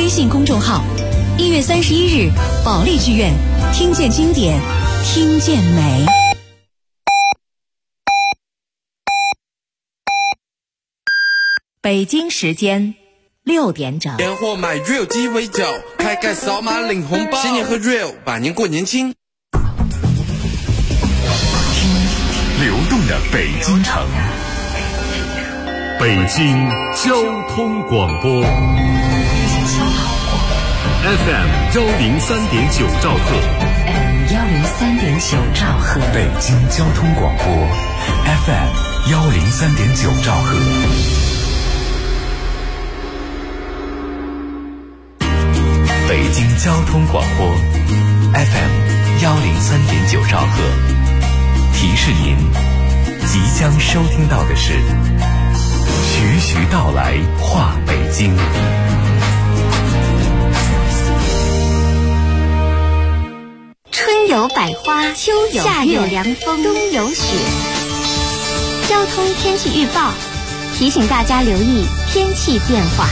微信公众号。1月31日，保利剧院，听见经典，听见美。北京时间6点整。 年货买 Real 鸡尾酒，开盖扫码领红包，新年喝 Real， 百年过年轻。 听流动的北京城，北京交通广播 FM 103.9兆赫， FM 103.9兆赫， 北京交通广播 FM 103.9兆赫。北京交通广播 FM 103.9兆赫，提示您即将收听到的是徐徐道来话北京。 春有百花，秋有夏有凉风，冬有雪。交通天气预报提醒大家留意天气变化。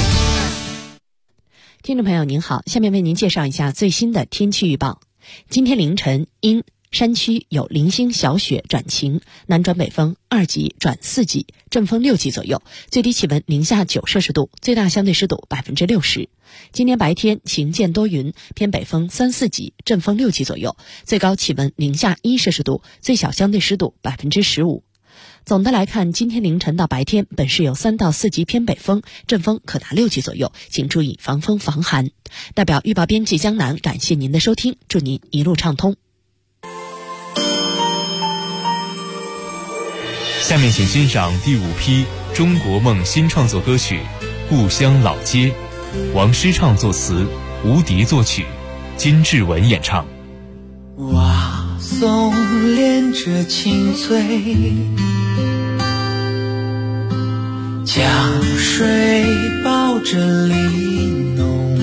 听众朋友您好，下面为您介绍一下最新的天气预报。今天凌晨因山区有零星小雪转晴，南转北风2级转4级，阵风6级左右，最低气温零下9摄氏度，最大相对湿度60%。今天白天晴间多云，偏北风3、4级，阵风6级左右，最高气温零下1摄氏度，最小相对湿度15%。总的来看，今天凌晨到白天本市有3到4级偏北风，阵风可达6级左右，请注意防风防寒。代表预报编辑江南感谢您的收听，祝您一路畅通。 下面请欣赏第5批中国梦新创作歌曲《故乡老街》，王诗畅作词，吴迪作曲，金志文演唱。 瓦松连着青翠，江水抱着梨浓，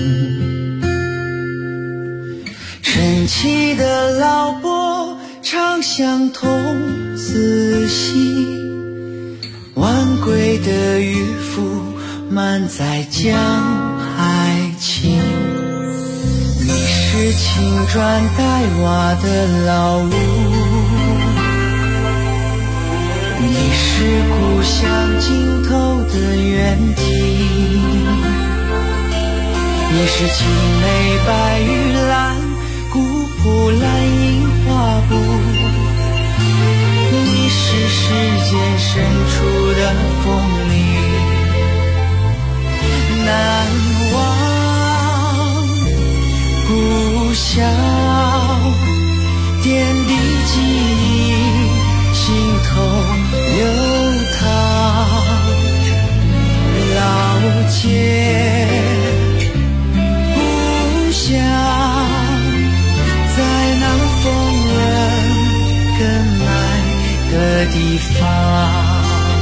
晨起的老伯唱相童子戏，晚归的渔夫满载江海情。你是青砖黛瓦的老屋，你是故乡尽头的远景，你是青梅白玉兰，古朴蓝印花布，你是世间深处的风铃，难忘故乡点滴记忆，心头流淌。老街故乡，在那风人更爱的地方。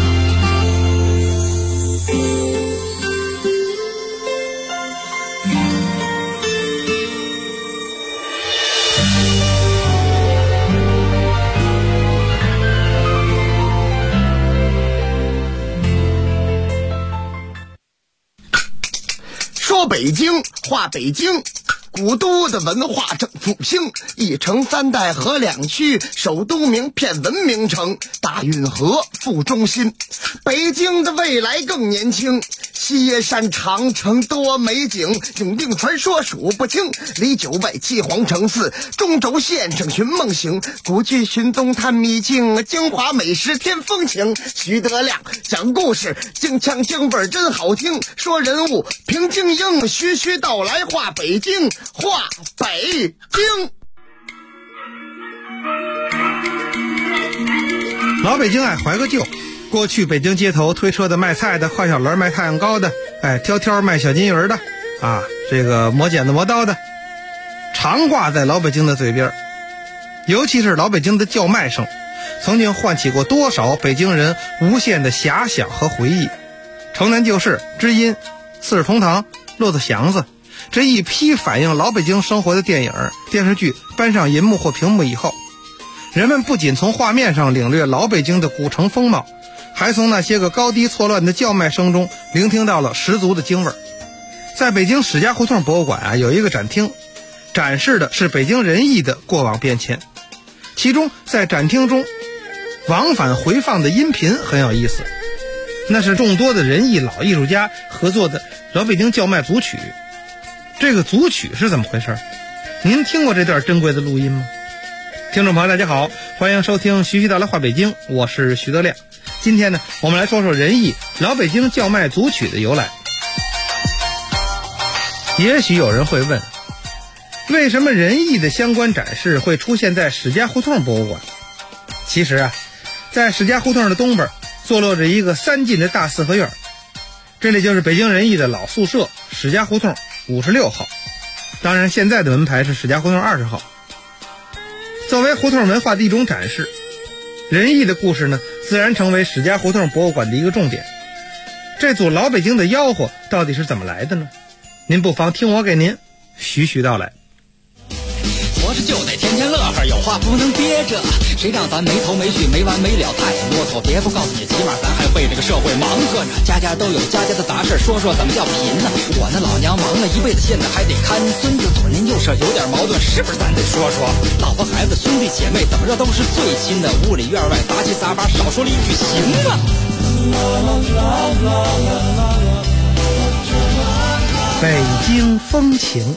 说北京话北京，古都的文化正复兴，一城3代河2区，首都名片文明城，大运河副中心。北京的未来更年轻，西耶山长城多美景，永定传说数不清，离9外7皇城4，中轴线上寻梦行，古剧寻踪探秘境，京华美食添风情。徐德亮讲故事，京腔京味真好听，说人物评京英，徐徐道来话北京，话北京。 老北京爱怀个旧，过去北京街头推车的、卖菜的、挎小篮卖太阳糕的，挑挑卖小金鱼的啊，这个磨剪子磨刀的，常挂在老北京的嘴边。尤其是老北京的叫卖声，曾经唤起过多少北京人无限的遐想和回忆。城南旧事、知音、四世同堂、骆驼祥子，这一批反映老北京生活的电影、电视剧搬上银幕或屏幕以后，人们不仅从画面上领略老北京的古城风貌，还从那些个高低错乱的叫卖声中聆听到了十足的京味儿。 在北京史家胡同博物馆啊，有一个展厅，展示的是北京人艺的过往变迁。其中在展厅中往返回放的音频很有意思，那是众多的人艺老艺术家合作的老北京叫卖组曲。这个组曲是怎么回事？您听过这段珍贵的录音吗？听众朋友大家好，欢迎收听徐徐道来话北京，我是徐德亮。今天呢，我们来说说人艺老北京叫卖组曲的由来。也许有人会问，为什么人艺的相关展示会出现在史家胡同博物馆？其实啊，在史家胡同的东边坐落着一个3进的大四合院，这里就是北京人艺的老宿舍史家胡同56号，当然现在的门牌是史家胡同20号。作为胡同文化的一种展示，人艺的故事呢，自然成为史家胡同博物馆的一个重点。这组老北京的吆喝到底是怎么来的呢？您不妨听我给您徐徐道来。 活着就得天天乐呵，有话不能憋着，谁让咱没头没绪没完没了太啰嗦。别不告诉你，起码咱还为这个社会忙活着，家家都有家家的杂事，说说怎么叫贫呢？我那老娘忙了一辈子，现在还得看孙子，左邻右舍有点矛盾，是不是咱得说说？老婆孩子兄弟姐妹怎么着都是最亲的，屋里院外杂七杂八，少说了一句行吗？ 北京风情。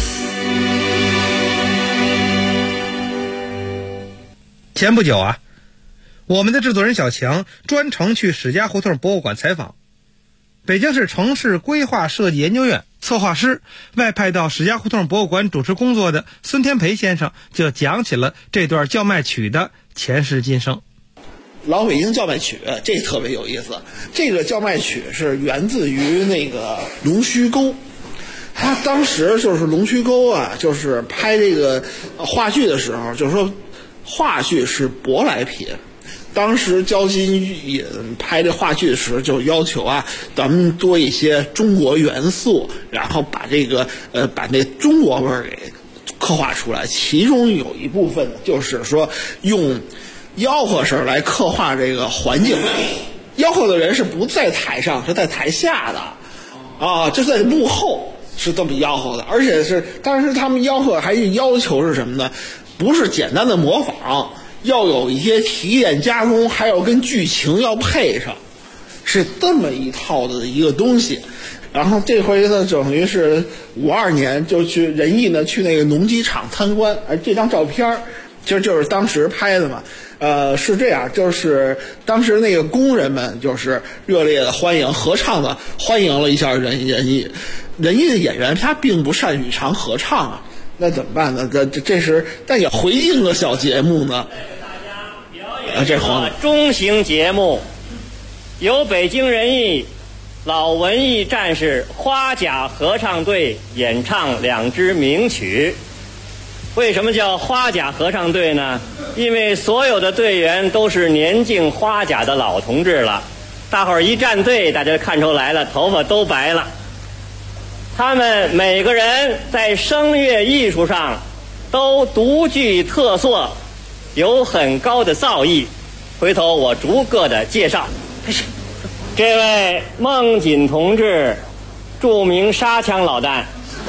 前不久啊，我们的制作人小强专程去史家胡同博物馆采访。北京市城市规划设计研究院策划师外派到史家胡同博物馆主持工作的孙天培先生就讲起了这段叫卖曲的前世今生。 老北京叫卖曲这特别有意思，这个叫卖曲是源自于那个龙须沟。他当时就是龙须沟啊，就是拍这个话剧的时候，就是说话剧是舶来品。当时焦金隐拍这话剧的时候就要求啊，咱们多一些中国元素，然后把这个把那中国味儿给刻画出来。其中有一部分就是说用吆喝声来刻画这个环境。吆喝的人是不在台上，是在台下的啊，就在幕后是这么吆喝的。而且是当时他们吆喝还要求是什么呢？不是简单的模仿，要有一些提炼加工，还要跟剧情要配上，是这么一套的一个东西。然后这回呢，等于是52年就去人艺呢去那个农机厂参观，这张照片其实就是当时拍的嘛。是这样，就是当时那个工人们就是热烈的欢迎，合唱的欢迎了一下人艺。人艺的演员他并不擅长合唱啊，那怎么办呢？这是但也回应个小节目呢。这中型节目由北京人艺老文艺战士花甲合唱队演唱2支名曲。为什么叫花甲合唱队呢？因为所有的队员都是年近花甲的老同志了，大伙儿一站队，大家看出来了，头发都白了。他们每个人在声乐艺术上都独具特色，有很高的造诣。回头我逐个的介绍。这位孟锦同志，著名沙枪老旦。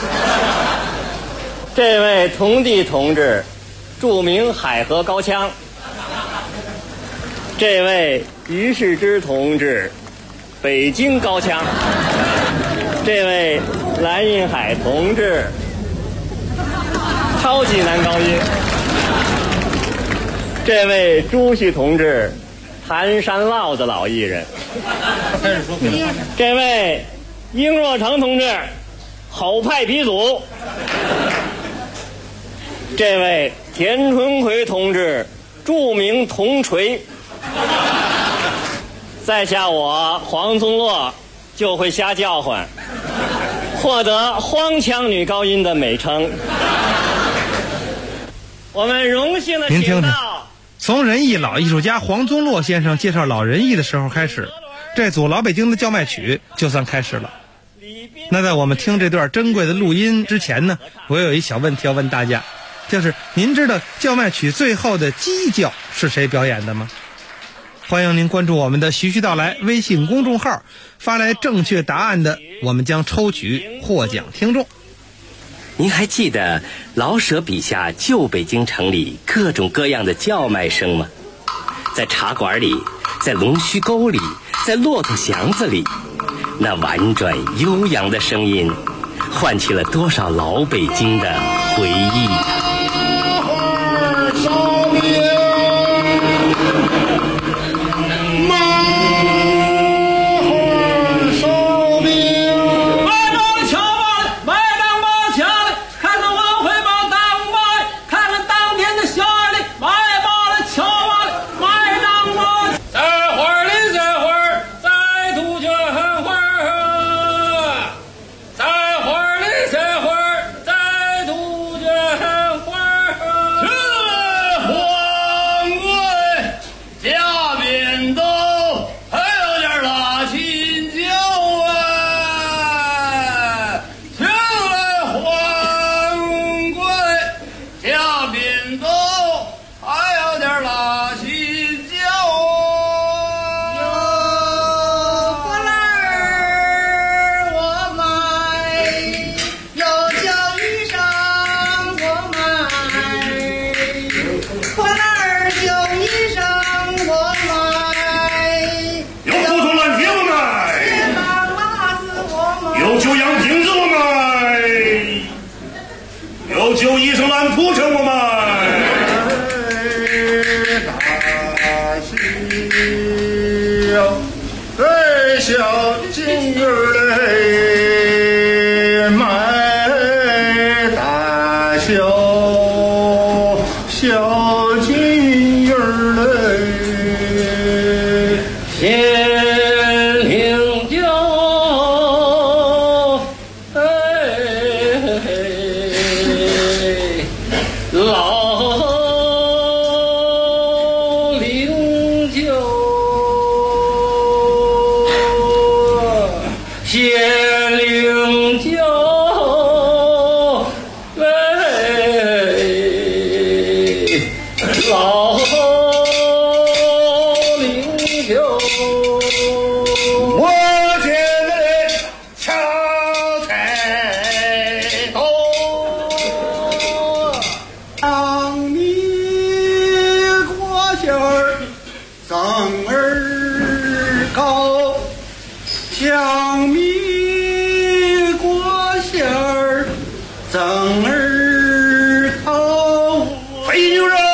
这位童弟同志，著名海河高腔。这位于世之同志，北京高腔。这位蓝印海同志，超级男高音。这位朱旭同志，盘山烙子老艺人。这位殷若成同志，吼派鼻祖。这位田春奎同志，著名铜锤。在下我黄宗洛就会瞎叫唤，获得荒腔女高音的美称。我们荣幸的请到从人艺老艺术家黄宗洛先生介绍老人艺的时候开始，这组老北京的叫卖曲就算开始了。那在我们听这段珍贵的录音之前呢，我有一小问题要问大家，就是您知道叫卖曲最后的鸡叫是谁表演的吗？ 欢迎您关注我们的徐徐道来微信公众号，发来正确答案的，我们将抽取获奖听众。 您还记得老舍笔下旧北京城里各种各样的叫卖声吗？在茶馆里，在龙须沟里，在骆驼祥子里，那婉转悠扬的声音唤起了多少老北京的回忆啊！ 旧衣裳蓝铺成我们大小对小金儿嘞，买大小小金儿嘞， 天灵酒。老灵酒，鲜灵酒，老灵酒， 我这里敲菜刀。当你过线儿增儿高，像米过线儿增儿高，肥牛肉。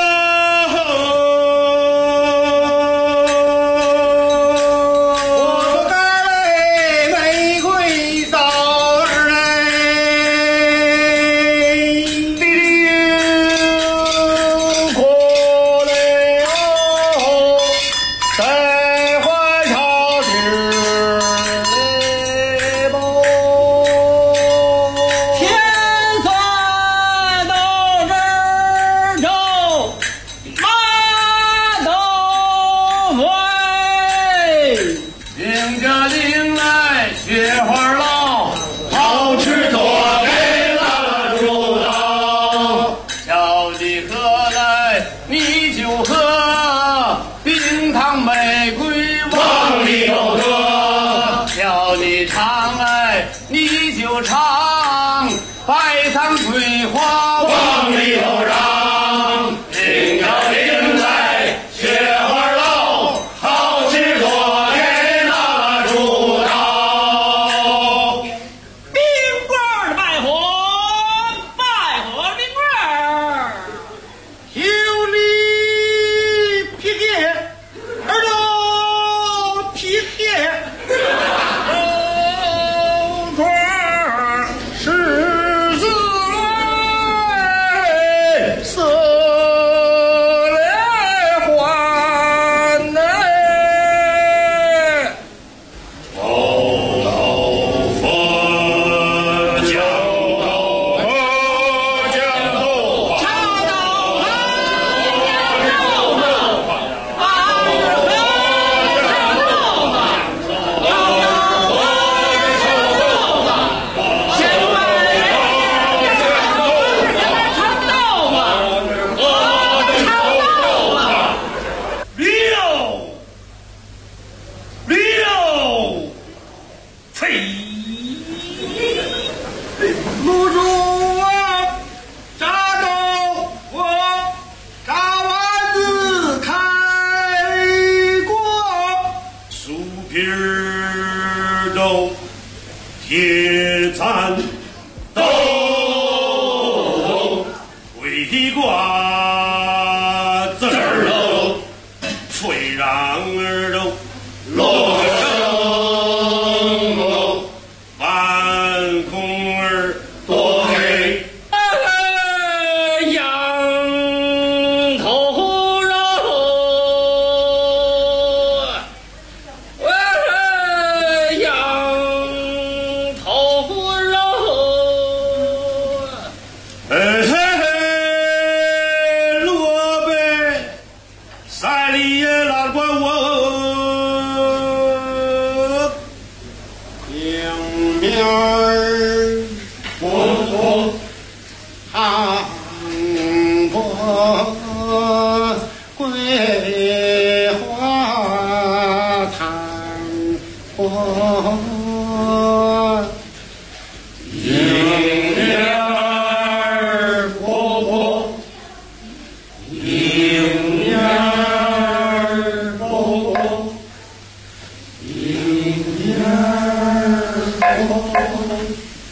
唱白糖桂花往里头让，领呀领来雪花捞，好吃多给那猪刀。 冰棍儿拜火，拜火冰棍儿， 有你皮皮耳朵皮皮。狮子来， 儿多黑。 羊头肉，羊头肉， 萝卜赛里也难怪我迎面儿我hàng phố quê hoa thành phố迎面儿我迎面儿我迎面儿我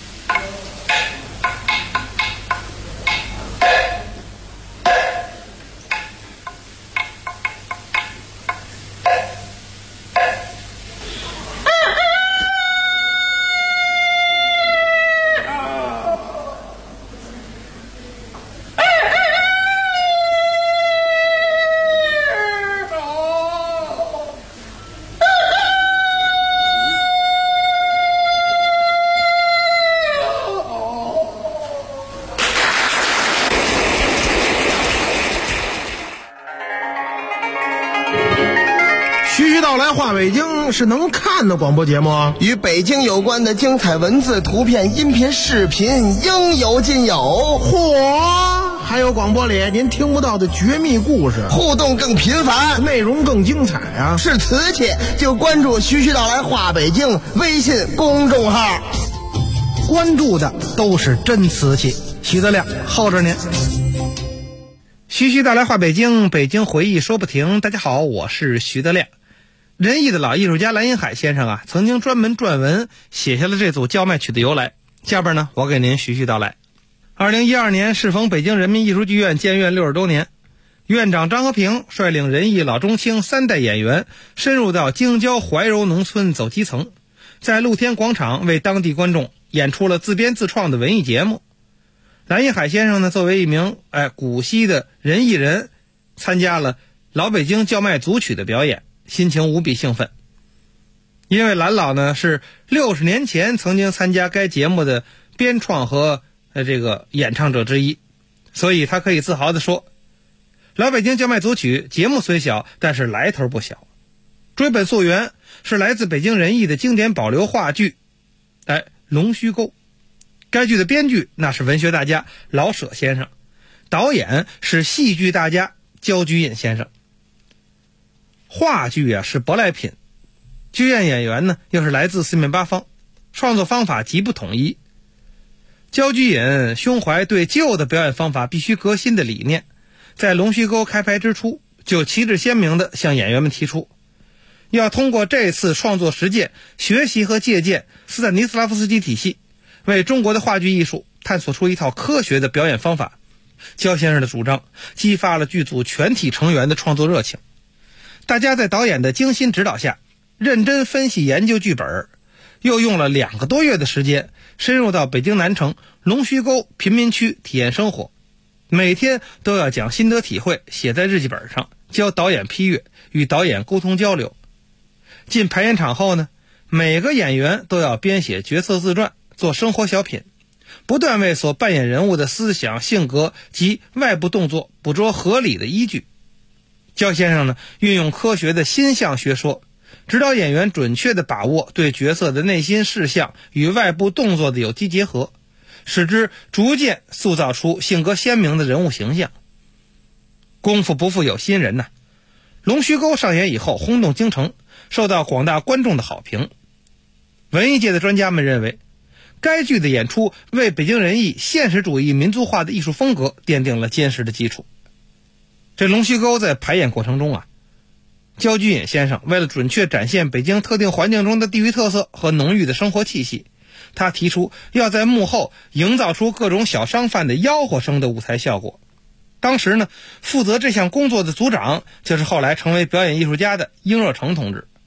徐徐道来话北京是能看的广播节目啊， 与北京有关的精彩文字、图片、音频、视频应有尽有。 嚯，还有广播里您听不到的绝密故事， 互动更频繁， 内容更精彩啊！ 是瓷器就关注徐徐道来话北京微信公众号， 关注的都是真瓷器。徐德亮候着您。徐徐道来话北京，北京回忆说不停。大家好，我是徐德亮。仁义的老艺术家蓝荫海先生啊，曾经专门撰文写下了这组叫卖曲的由来。下边呢，我给您徐徐道来。2012年适逢北京人民艺术剧院建院60周年，院长张和平率领仁义老中青3代演员深入到京郊怀柔农村走基层，在露天广场为当地观众演出了自编自创的文艺节目。蓝荫海先生呢，作为一名古稀的仁义人，参加了老北京叫卖组曲的表演，心情无比兴奋。因为蓝老呢是60年前曾经参加该节目的编创和这个演唱者之一，所以他可以自豪地说，老北京叫卖组曲节目虽小，但是来头不小。追本溯源，是来自北京仁义的经典保留话剧龙须沟。该剧的编剧那是文学大家老舍先生，导演是戏剧大家焦菊隐先生。话剧啊是舶来品，剧院演员呢又是来自四面八方，创作方法极不统一。焦菊隐胸怀对旧的表演方法必须革新的理念，在龙须沟开拍之初就旗帜鲜明地向演员们提出，要通过这次创作实践学习和借鉴斯坦尼斯拉夫斯基体系，为中国的话剧艺术探索出一套科学的表演方法。焦先生的主张激发了剧组全体成员的创作热情，大家在导演的精心指导下认真分析研究剧本，又用了2个多月的时间深入到北京南城龙须沟贫民区体验生活，每天都要将心得体会写在日记本上，教导演批阅，与导演沟通交流。进排演场后呢，每个演员都要编写角色自传，做生活小品，不断为所扮演人物的思想、性格及外部动作捕捉合理的依据。焦先生呢，运用科学的心象学说，指导演员准确地把握对角色的内心事项与外部动作的有机结合，使之逐渐塑造出性格鲜明的人物形象。功夫不负有心人呐，龙须沟上演以后轰动京城，受到广大观众的好评。文艺界的专家们认为，该剧的演出为北京人艺现实主义民族化的艺术风格奠定了坚实的基础。这龙须沟在排演过程中啊，焦菊隐先生为了准确展现北京特定环境中的地域特色和浓郁的生活气息，他提出要在幕后营造出各种小商贩的吆喝声的舞台效果。当时呢，负责这项工作的组长就是后来成为表演艺术家的殷若成同志。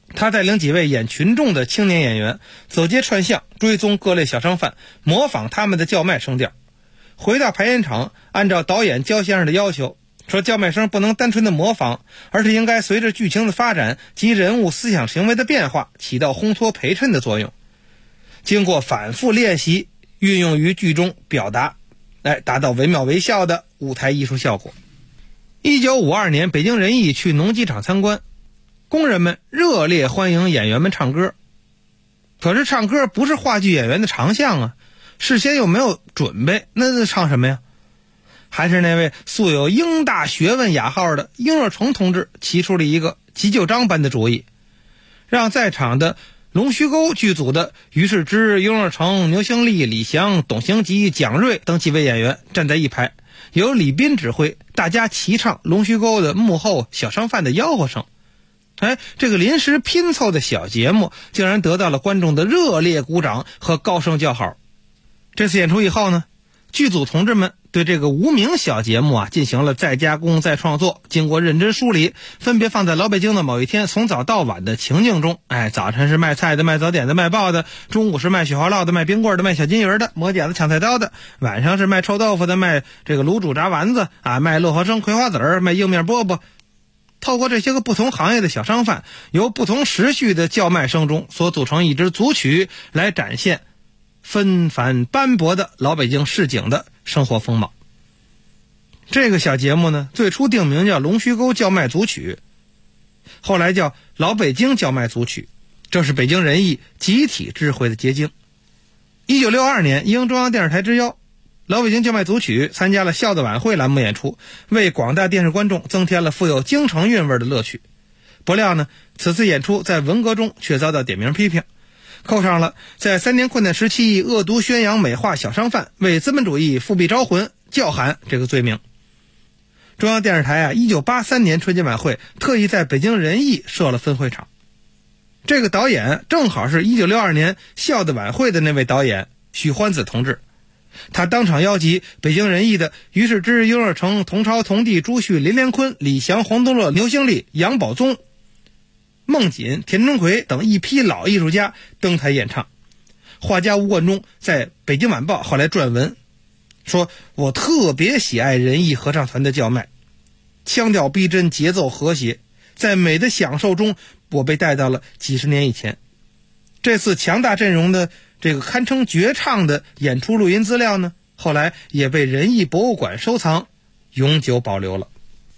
他带领几位演群众的青年演员走街串巷，追踪各类小商贩，模仿他们的叫卖声调。回到排演场，按照导演焦先生的要求，说叫卖声不能单纯的模仿，而是应该随着剧情的发展及人物思想行为的变化，起到烘托陪衬的作用。经过反复练习，运用于剧中表达，达到惟妙惟肖的舞台艺术效果。1952年，北京人艺去农机厂参观，工人们热烈欢迎演员们唱歌。可是唱歌不是话剧演员的长项啊，事先又没有准备，那唱什么呀？还是那位素有英大学问雅号的英若诚同志提出了一个急救章般的主意，让在场的龙须沟剧组的于世之、英若诚、牛兴利、李翔、董行吉、蒋瑞等几位演员站在一排，由李斌指挥，大家齐唱龙须沟的幕后小商贩的吆喝声。这个临时拼凑的小节目竟然得到了观众的热烈鼓掌和高声叫好。这次演出以后呢，剧组同志们对这个无名小节目进行了再加工再创作，经过认真梳理，分别放在老北京的某一天从早到晚的情境中。早晨是卖菜的、卖早点的、卖报的，中午是卖雪花酪的、卖冰棍的、卖小金鱼的、磨剪子抢菜刀的，晚上是卖臭豆腐的、卖这个卤煮炸丸子卖乐花生、葵花籽、卖硬面饽饽。透过这些个不同行业的小商贩，由不同时序的叫卖声中所组成一支组曲，来展现纷繁斑驳的老北京市井的生活风貌。这个小节目呢，最初定名叫龙须沟叫卖组曲，后来叫老北京叫卖组曲，这是北京人艺集体智慧的结晶。1962年，应中央电视台之邀，老北京叫卖组曲参加了笑的晚会栏目演出，为广大电视观众增添了富有京城韵味的乐趣。不料呢，此次演出在文革中却遭到点名批评，扣上了在3年困难时期恶毒宣扬美化小商贩、为资本主义复辟招魂叫喊这个罪名。中央电视台1983年春节晚会特意在北京人艺设了分会场。这个导演正好是1962年笑的晚会的那位导演许欢子同志，他当场邀集北京人艺的于世之、英若诚、童超、童弟、朱旭、林连坤、李翔、黄东乐、牛兴利、杨宝宗、孟锦、田中奎等一批老艺术家登台演唱。画家吴冠中在北京晚报后来撰文说，我特别喜爱人艺合唱团的叫卖，腔调逼真，节奏和谐，在美的享受中我被带到了几十年以前。这次强大阵容的这个堪称绝唱的演出录音资料呢，后来也被人艺博物馆收藏，永久保留了。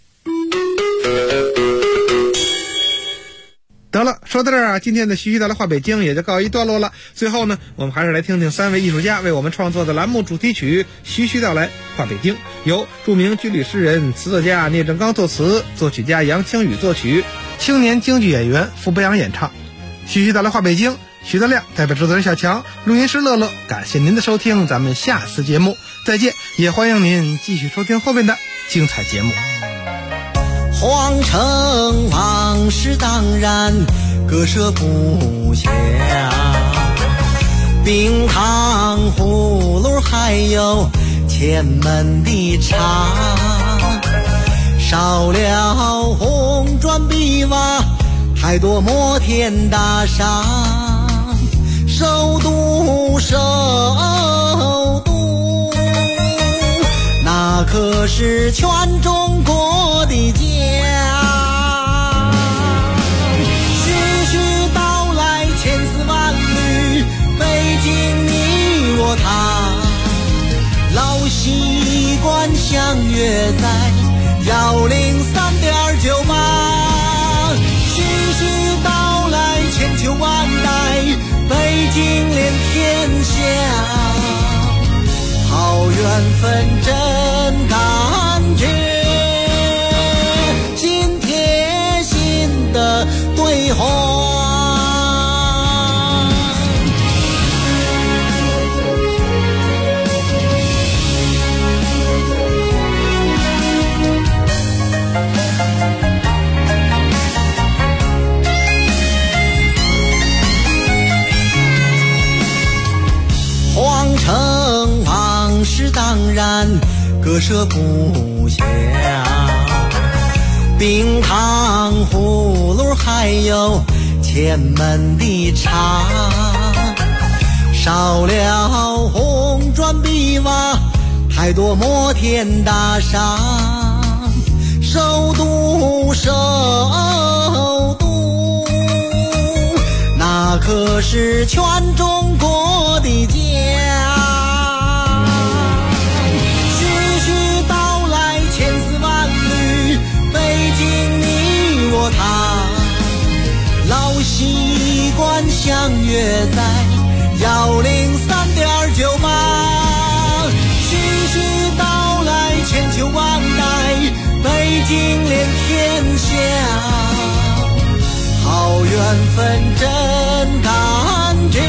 得了，说到这儿今天的徐徐道来话北京也就告一段落了。最后呢，我们还是来听听3位艺术家为我们创作的栏目主题曲《徐徐道来话北京》，由著名军旅诗人、词作家聂正刚作词，作曲家杨清宇作曲，青年京剧演员傅博阳演唱。徐徐道来话北京，徐德亮代表制作人小强，录音师乐乐，感谢您的收听，咱们下次节目再见，也欢迎您继续收听后面的精彩节目。 皇城往事当然割舍不下，冰糖葫芦还有前门的茶，少了红砖碧瓦，还多摩天大厦，首都首都，那可是全中国的家。徐徐道来千丝万缕，北京你我他，老习惯相约在103.98。徐徐道来千秋万代，北京连天下，好缘分真感觉，心贴心的对话。皇城往事当然割舍不下，冰糖葫芦还有前门的茶，少了红砖碧瓦，太多摩天大厦。首都，首都，那可是全中国的家。徐徐道来千丝万缕，北京你我他，老习惯相约在103.9码。徐徐道来千秋万代，北京连天下，好缘分真感觉，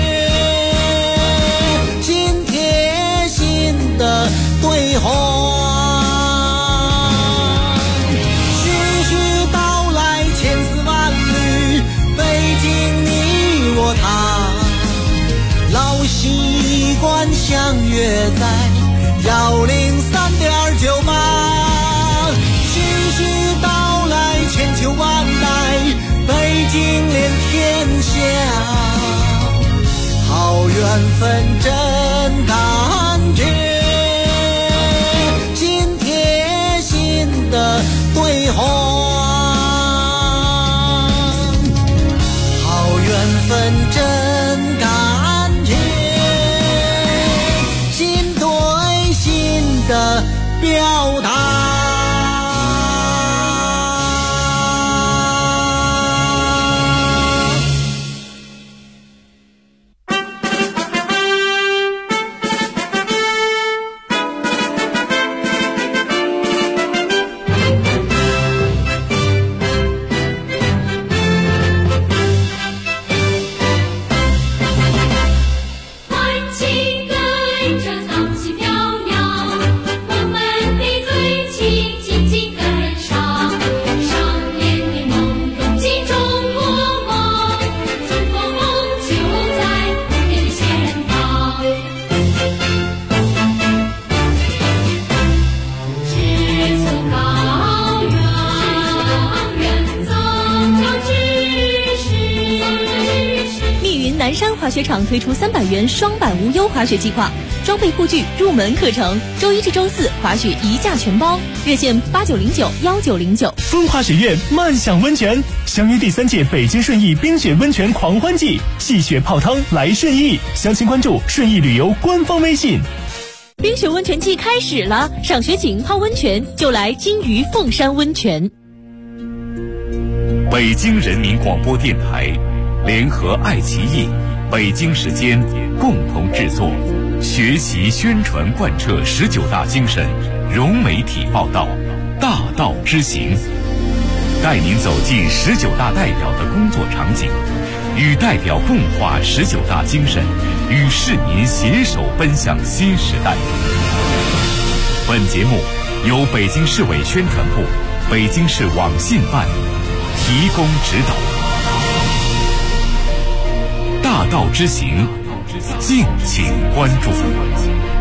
心贴心的对话。徐徐道来千丝万缕，北京你我他，老习惯相约在103.9码。千秋万代，北京连天下，好缘分真感觉，心贴心的对话，好缘分真感觉，心对心的表达。 南山滑雪场推出300元双板无忧滑雪计划，装备护具、入门课程，周一至周四滑雪一价全包，热线89091909。 风华雪苑慢享温泉，相约第3届北京顺义冰雪温泉狂欢季，戏雪泡汤来顺义，详情关注顺义旅游官方微信。 冰雪温泉季开始了，赏雪景、泡温泉就来金鱼凤山温泉。 北京人民广播电台联合爱奇艺、北京时间共同制作，学习宣传贯彻19大精神，融媒体报道，大道之行，带您走进19大代表的工作场景，与代表共话19大精神，与市民携手奔向新时代。本节目由北京市委宣传部、北京市网信办提供指导。大道之行，敬请关注。